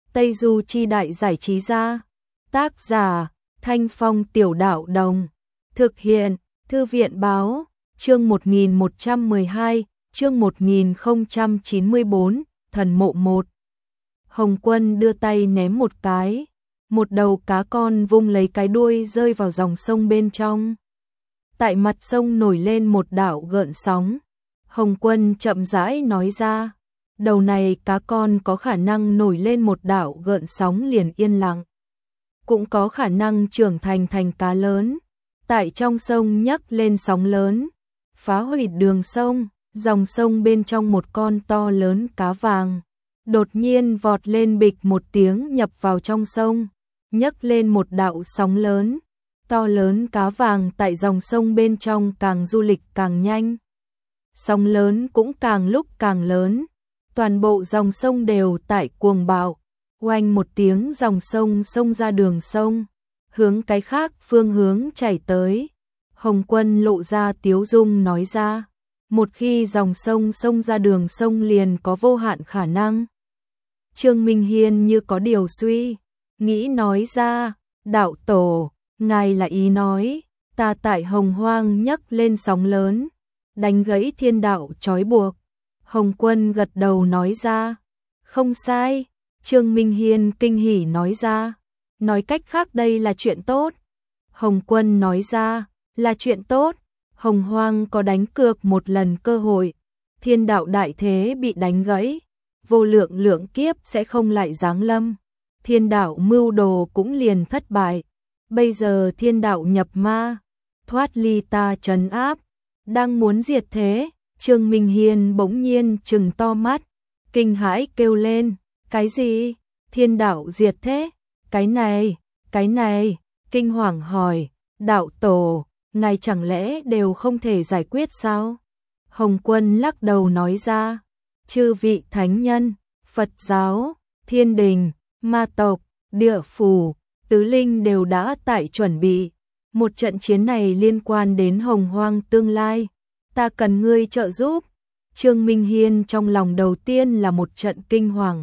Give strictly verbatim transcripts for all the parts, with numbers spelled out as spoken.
Tây Du Chi Đại Giải Trí Gia. Tác giả Thanh Phong Tiểu Đạo Đồng. Thực hiện Thư viện Báo. Chương một nghìn một trăm mười hai, chương một nghìn không trăm chín mươi tư, Thần Mộ một. Hồng Quân đưa tay ném một cái, một đầu cá con vung lấy cái đuôi rơi vào dòng sông bên trong. Tại mặt sông nổi lên một đạo gợn sóng. Hồng Quân chậm rãi nói ra, đầu này cá con có khả năng nổi lên một đạo gợn sóng liền yên lặng, cũng có khả năng trưởng thành thành cá lớn, tại trong sông nhấc lên sóng lớn, phá hủy đường sông. Dòng sông bên trong một con to lớn cá vàng đột nhiên vọt lên bịch một tiếng nhập vào trong sông, nhấc lên một đạo sóng lớn. To lớn cá vàng tại dòng sông bên trong càng du lịch càng nhanh, sóng lớn cũng càng lúc càng lớn, toàn bộ dòng sông đều tại cuồng bạo. Oanh một tiếng, dòng sông xông ra đường sông, hướng cái khác phương hướng chảy tới. Hồng Quân lộ ra tiếu dung nói ra, một khi dòng sông xông ra đường sông liền có vô hạn khả năng. Trương Minh Hiên như có điều suy nghĩ nói ra, đạo tổ, ngài là ý nói, ta tại Hồng Hoang nhấc lên sóng lớn, đánh gãy thiên đạo trói buộc. Hồng Quân gật đầu nói ra, không sai. Trương Minh Hiên kinh hỉ nói ra, nói cách khác đây là chuyện tốt. Hồng Quân nói ra, là chuyện tốt. Hồng Hoang có đánh cược một lần cơ hội, thiên đạo đại thế bị đánh gãy, vô lượng lượng kiếp sẽ không lại giáng lâm, thiên đạo mưu đồ cũng liền thất bại. Bây giờ thiên đạo nhập ma, thoát ly ta trấn áp, đang muốn diệt thế. Trương Minh Hiên bỗng nhiên trừng to mắt, kinh hãi kêu lên, cái gì? Thiên đạo diệt thế? Cái này, cái này, kinh hoàng hỏi, đạo tổ, ngài chẳng lẽ đều không thể giải quyết sao? Hồng Quân lắc đầu nói ra, chư vị thánh nhân, Phật giáo, thiên đình, ma tộc, địa phủ, tứ linh đều đã tại chuẩn bị. Một trận chiến này liên quan đến Hồng Hoang tương lai, ta cần ngươi trợ giúp. Trương Minh Hiên trong lòng đầu tiên là một trận kinh hoàng.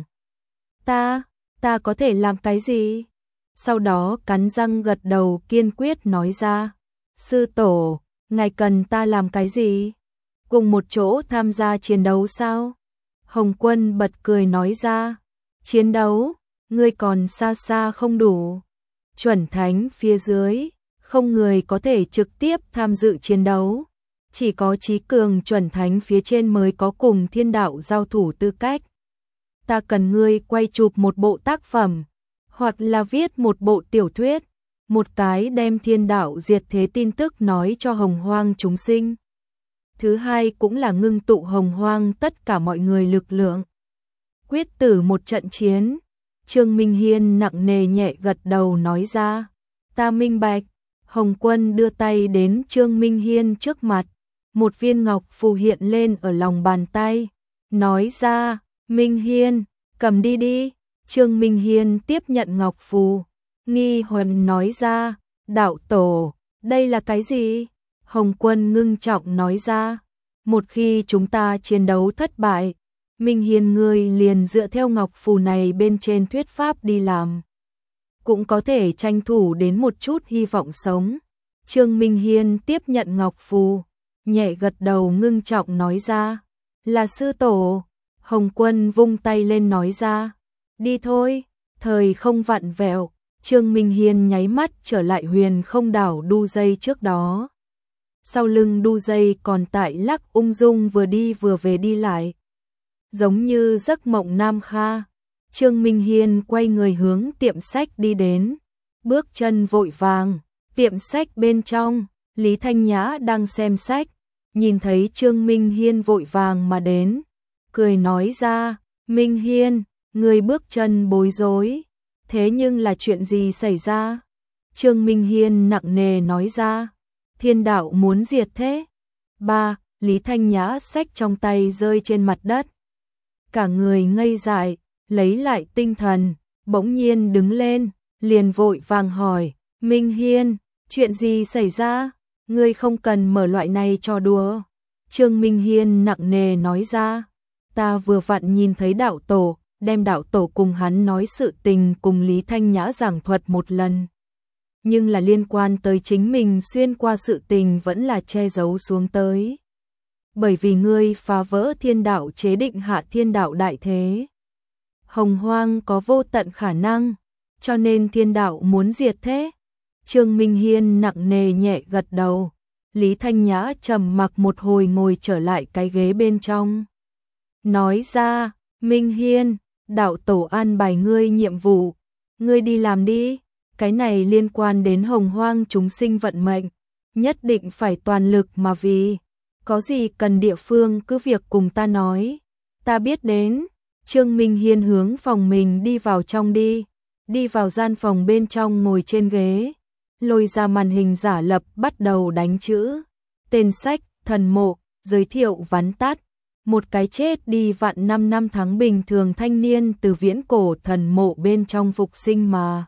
Ta, ta có thể làm cái gì? Sau đó cắn răng gật đầu kiên quyết nói ra, sư tổ, ngài cần ta làm cái gì? Cùng một chỗ tham gia chiến đấu sao? Hồng Quân bật cười nói ra, chiến đấu, ngươi còn xa xa không đủ. Chuẩn thánh phía dưới, không người có thể trực tiếp tham dự chiến đấu. Chỉ có trí cường chuẩn thánh phía trên mới có cùng thiên đạo giao thủ tư cách. Ta cần ngươi quay chụp một bộ tác phẩm, hoặc là viết một bộ tiểu thuyết, một cái đem thiên đạo diệt thế tin tức nói cho Hồng Hoang chúng sinh. Thứ hai cũng là ngưng tụ Hồng Hoang tất cả mọi người lực lượng, quyết tử một trận chiến. Trương Minh Hiên nặng nề nhẹ gật đầu nói ra, ta minh bạch. Hồng Quân đưa tay đến Trương Minh Hiên trước mặt, một viên ngọc phù hiện lên ở lòng bàn tay, nói ra, Minh Hiên, cầm đi đi. Trương Minh Hiên tiếp nhận ngọc phù, nghi huần nói ra, đạo tổ, đây là cái gì? Hồng Quân ngưng trọng nói ra, một khi chúng ta chiến đấu thất bại, Minh Hiên ngươi liền dựa theo ngọc phù này bên trên thuyết pháp đi làm, cũng có thể tranh thủ đến một chút hy vọng sống. Trương Minh Hiên tiếp nhận ngọc phù, nhẹ gật đầu ngưng trọng nói ra, là sư tổ. Hồng Quân vung tay lên nói ra, đi thôi. Thời không vặn vẹo, Trương Minh Hiên nháy mắt trở lại huyền không đảo đu dây trước đó. Sau lưng đu dây còn tại lắc ung dung vừa đi vừa về đi lại, giống như giấc mộng Nam Kha. Trương Minh Hiên quay người hướng tiệm sách đi đến, bước chân vội vàng. Tiệm sách bên trong, Lý Thanh Nhã đang xem sách, nhìn thấy Trương Minh Hiên vội vàng mà đến, cười nói ra, Minh Hiên, người bước chân bối rối, thế nhưng là chuyện gì xảy ra? Trương Minh Hiên nặng nề nói ra, thiên đạo muốn diệt thế. Ba, Lý Thanh Nhã sách trong tay rơi trên mặt đất, cả người ngây dại, lấy lại tinh thần, bỗng nhiên đứng lên, liền vội vàng hỏi, Minh Hiên, chuyện gì xảy ra? Ngươi không cần mở loại này trò đùa. Trương Minh Hiên nặng nề nói ra, ta vừa vặn nhìn thấy đạo tổ, đem đạo tổ cùng hắn nói sự tình cùng Lý Thanh Nhã giảng thuật một lần. Nhưng là liên quan tới chính mình xuyên qua sự tình vẫn là che giấu xuống tới. Bởi vì ngươi phá vỡ thiên đạo chế định hạ thiên đạo đại thế. Hồng hoang có vô tận khả năng, cho nên thiên đạo muốn diệt thế. Trương Minh Hiên nặng nề nhẹ gật đầu. Lý Thanh Nhã trầm mặc một hồi ngồi trở lại cái ghế bên trong. Nói ra, Minh Hiên, đạo tổ an bài ngươi nhiệm vụ, ngươi đi làm đi, cái này liên quan đến hồng hoang chúng sinh vận mệnh, nhất định phải toàn lực mà vì, có gì cần địa phương cứ việc cùng ta nói, ta biết đến. Trương Minh Hiên hướng phòng mình đi vào trong đi, đi vào gian phòng bên trong ngồi trên ghế, lôi ra màn hình giả lập bắt đầu đánh chữ, tên sách, thần mộ, giới thiệu vắn tắt. Một cái chết đi vạn năm năm tháng bình thường thanh niên từ viễn cổ thần mộ bên trong phục sinh mà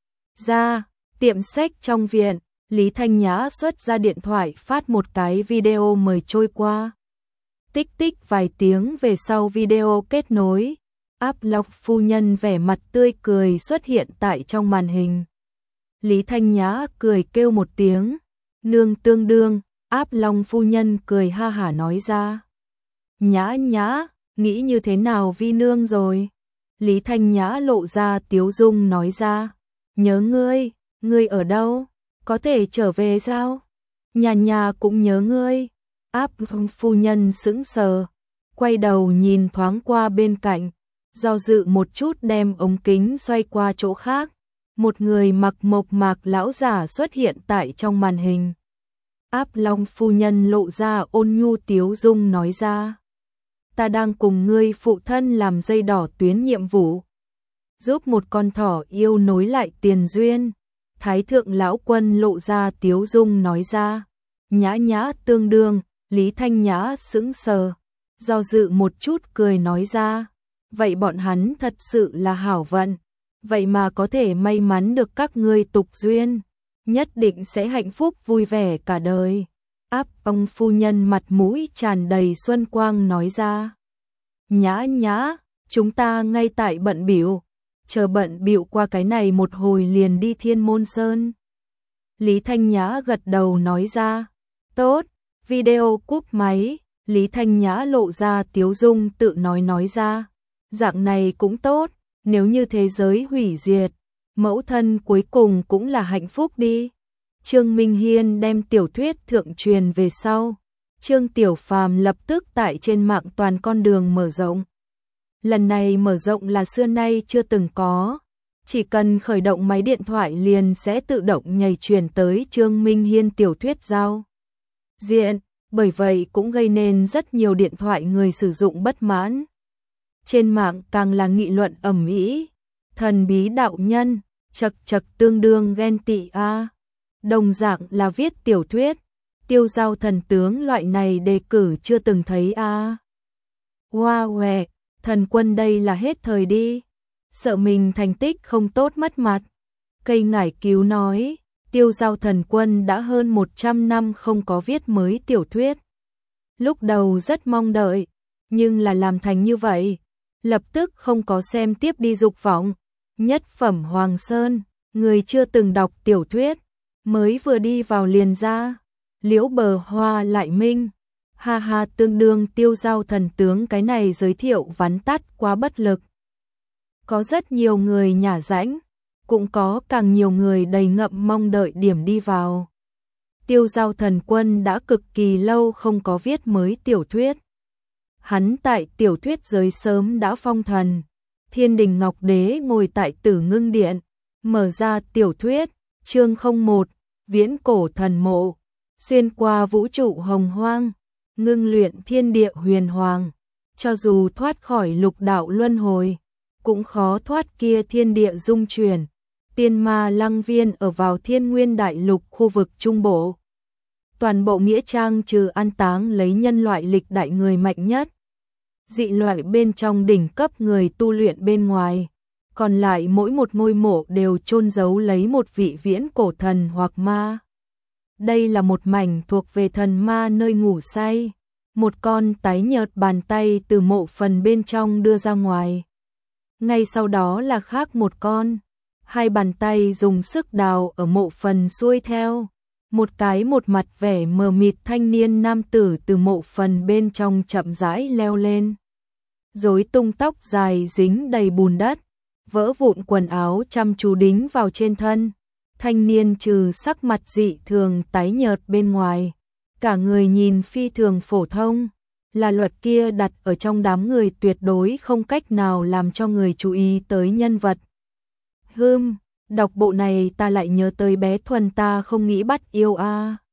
ra, tiệm sách trong viện, Lý Thanh Nhã xuất ra điện thoại phát một cái video mời trôi qua. Tích tích vài tiếng về sau video kết nối, Áp Long phu nhân vẻ mặt tươi cười xuất hiện tại trong màn hình. Lý Thanh Nhã cười kêu một tiếng, nương tương đương, Áp Long phu nhân cười ha hả nói ra. Nhã Nhã, nghĩ như thế nào vi nương rồi? Lý Thanh Nhã lộ ra tiếu dung nói ra, nhớ ngươi, ngươi ở đâu? Có thể trở về sao? Nhà nhà cũng nhớ ngươi. Áp phu nhân sững sờ, quay đầu nhìn thoáng qua bên cạnh, do dự một chút đem ống kính xoay qua chỗ khác. Một người mặc mộc mạc lão giả xuất hiện tại trong màn hình. Áp Long phu nhân lộ ra ôn nhu tiếu dung nói ra. Ta đang cùng ngươi phụ thân làm dây đỏ tuyến nhiệm vụ, giúp một con thỏ yêu nối lại tiền duyên. Thái thượng lão quân lộ ra tiếu dung nói ra. Nhã Nhã tương đương, Lý Thanh Nhã sững sờ, do dự một chút cười nói ra. Vậy bọn hắn thật sự là hảo vận, vậy mà có thể may mắn được các ngươi tục duyên, nhất định sẽ hạnh phúc vui vẻ cả đời. Áp Long phu nhân mặt mũi tràn đầy xuân quang nói ra. Nhã Nhã, chúng ta ngay tại bận bịu, chờ bận bịu qua cái này một hồi liền đi Thiên Môn Sơn. Lý Thanh Nhã gật đầu nói ra. Tốt, video cúp máy, Lý Thanh Nhã lộ ra tiếu dung tự nói nói ra. Dạng này cũng tốt, nếu như thế giới hủy diệt, mẫu thân cuối cùng cũng là hạnh phúc đi. Trương Minh Hiên đem tiểu thuyết thượng truyền về sau. Trương Tiểu Phàm lập tức tại trên mạng toàn con đường mở rộng. Lần này mở rộng là xưa nay chưa từng có. Chỉ cần khởi động máy điện thoại liền sẽ tự động nhảy truyền tới Trương Minh Hiên tiểu thuyết giao diện, bởi vậy cũng gây nên rất nhiều điện thoại người sử dụng bất mãn. Trên mạng càng là nghị luận ầm ĩ, thần bí đạo nhân, chật chật tương đương ghen tị a. Đồng dạng là viết tiểu thuyết, tiêu giao thần tướng loại này đề cử chưa từng thấy a. Wow hòe, thần quân đây là hết thời đi, sợ mình thành tích không tốt mất mặt. Cây ngải cứu nói, tiêu giao thần quân đã hơn một trăm năm không có viết mới tiểu thuyết. Lúc đầu rất mong đợi, nhưng là làm thành như vậy, lập tức không có xem tiếp đi dục vọng. Nhất phẩm Hoàng Sơn, người chưa từng đọc tiểu thuyết, mới vừa đi vào liền ra. Liễu Bờ Hoa lại minh, ha ha tương đương tiêu giao thần tướng cái này giới thiệu vắn tắt quá bất lực. Có rất nhiều người nhả rãnh, cũng có càng nhiều người đầy ngậm mong đợi điểm đi vào. Tiêu giao thần quân đã cực kỳ lâu không có viết mới tiểu thuyết. Hắn tại tiểu thuyết giới sớm đã phong thần. Thiên Đình Ngọc Đế ngồi tại Tử Ngưng Điện, mở ra tiểu thuyết, chương không một, viễn cổ thần mộ, xuyên qua vũ trụ hồng hoang, ngưng luyện thiên địa huyền hoàng. Cho dù thoát khỏi lục đạo luân hồi, cũng khó thoát kia thiên địa dung chuyển. Tiên ma lăng viên ở vào thiên nguyên đại lục khu vực trung bộ. Toàn bộ nghĩa trang trừ an táng lấy nhân loại lịch đại người mạnh nhất. Dị loại bên trong đỉnh cấp người tu luyện bên ngoài. Còn lại mỗi một ngôi mộ đều chôn giấu lấy một vị viễn cổ thần hoặc ma. Đây là một mảnh thuộc về thần ma nơi ngủ say. Một con tái nhợt bàn tay từ mộ phần bên trong đưa ra ngoài. Ngay sau đó là khác một con. Hai bàn tay dùng sức đào ở mộ phần xuôi theo. Một cái một mặt vẻ mờ mịt thanh niên nam tử từ mộ phần bên trong chậm rãi leo lên. Rối tung tóc dài dính đầy bùn đất, vỡ vụn quần áo chăm chú đính vào trên thân. Thanh niên trừ sắc mặt dị thường tái nhợt bên ngoài, cả người nhìn phi thường phổ thông, là luật kia đặt ở trong đám người tuyệt đối không cách nào làm cho người chú ý tới nhân vật. Hừm, đọc bộ này ta lại nhớ tới bé Thuần ta không nghĩ bắt yêu a.